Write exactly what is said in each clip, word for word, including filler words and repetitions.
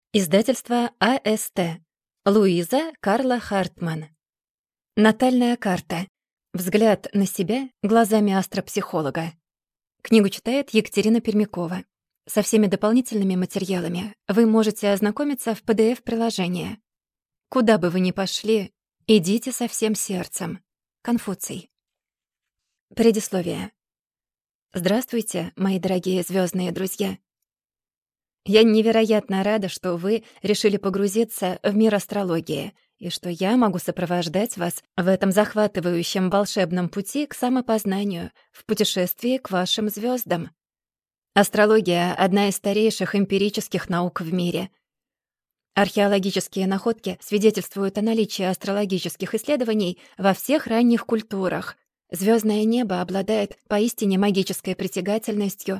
Издательство А Эс Тэ. Луиза Карла Хартман. Натальная карта. Взгляд на себя глазами астропсихолога. Книгу читает Екатерина Пермякова. Со всеми дополнительными материалами вы можете ознакомиться в пи ди эф-приложении. Куда бы вы ни пошли, идите со всем сердцем. Конфуций. Предисловие. Здравствуйте, мои дорогие звездные друзья. Я невероятно рада, что вы решили погрузиться в мир астрологии и что я могу сопровождать вас в этом захватывающем волшебном пути к самопознанию, в путешествии к вашим звездам. Астрология — одна из старейших эмпирических наук в мире. Археологические находки свидетельствуют о наличии астрологических исследований во всех ранних культурах. Звездное небо обладает поистине магической притягательностью.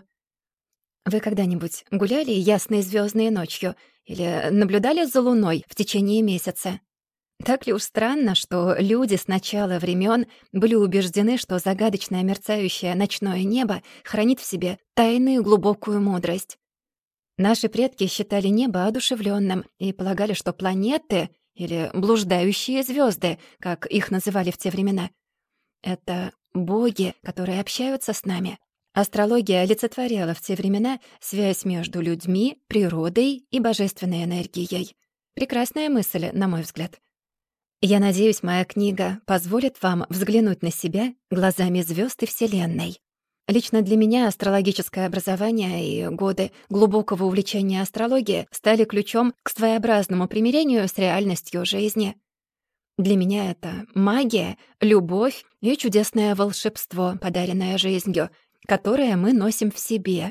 Вы когда-нибудь гуляли ясной звездной ночью или наблюдали за Луной в течение месяца? Так ли уж странно, что люди с начала времен были убеждены, что загадочное мерцающее ночное небо хранит в себе тайную глубокую мудрость. Наши предки считали небо одушевленным и полагали, что планеты, или блуждающие звезды, как их называли в те времена, это боги, которые общаются с нами. Астрология олицетворяла в те времена связь между людьми, природой и божественной энергией. Прекрасная мысль, на мой взгляд. Я надеюсь, моя книга позволит вам взглянуть на себя глазами звезд и Вселенной. Лично для меня астрологическое образование и годы глубокого увлечения астрологией стали ключом к своеобразному примирению с реальностью жизни. Для меня это магия, любовь и чудесное волшебство, подаренное жизнью, которое мы носим в себе.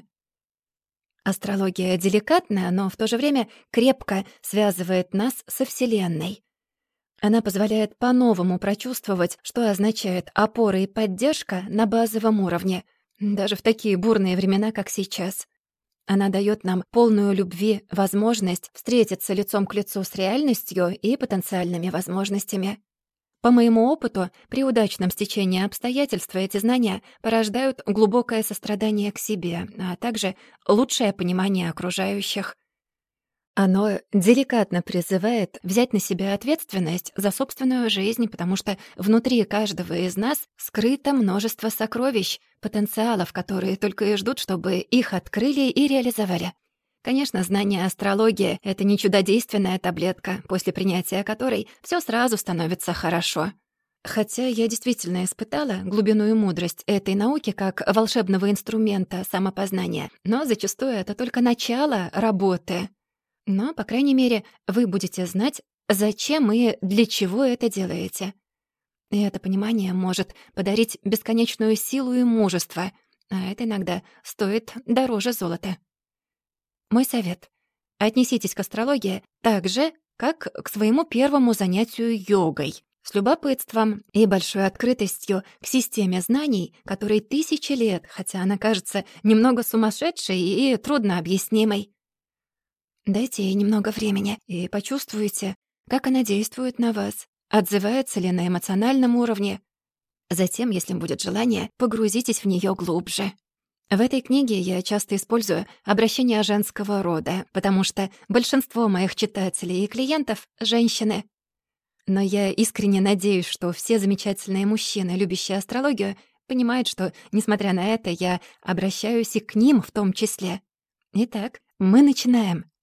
Астрология деликатная, но в то же время крепко связывает нас со Вселенной. Она позволяет по-новому прочувствовать, что означает опора и поддержка на базовом уровне, даже в такие бурные времена, как сейчас. Она даёт нам полную любви возможность встретиться лицом к лицу с реальностью и потенциальными возможностями. По моему опыту, при удачном стечении обстоятельств эти знания порождают глубокое сострадание к себе, а также лучшее понимание окружающих. Оно деликатно призывает взять на себя ответственность за собственную жизнь, потому что внутри каждого из нас скрыто множество сокровищ, потенциалов, которые только и ждут, чтобы их открыли и реализовали. Конечно, знание астрологии — это не чудодейственная таблетка, после принятия которой всё сразу становится хорошо. Хотя я действительно испытала глубину и мудрость этой науки как волшебного инструмента самопознания, но зачастую это только начало работы. Но, по крайней мере, вы будете знать, зачем и для чего это делаете. И это понимание может подарить бесконечную силу и мужество, а это иногда стоит дороже золота. Мой совет. Отнеситесь к астрологии так же, как к своему первому занятию йогой, с любопытством и большой открытостью к системе знаний, которой тысячи лет, хотя она кажется немного сумасшедшей и труднообъяснимой. Дайте ей немного времени и почувствуйте, как она действует на вас, отзывается ли на эмоциональном уровне. Затем, если будет желание, погрузитесь в неё глубже. В этой книге я часто использую обращения женского рода, потому что большинство моих читателей и клиентов — женщины. Но я искренне надеюсь, что все замечательные мужчины, любящие астрологию, понимают, что, несмотря на это, я обращаюсь и к ним в том числе. Итак, мы начинаем.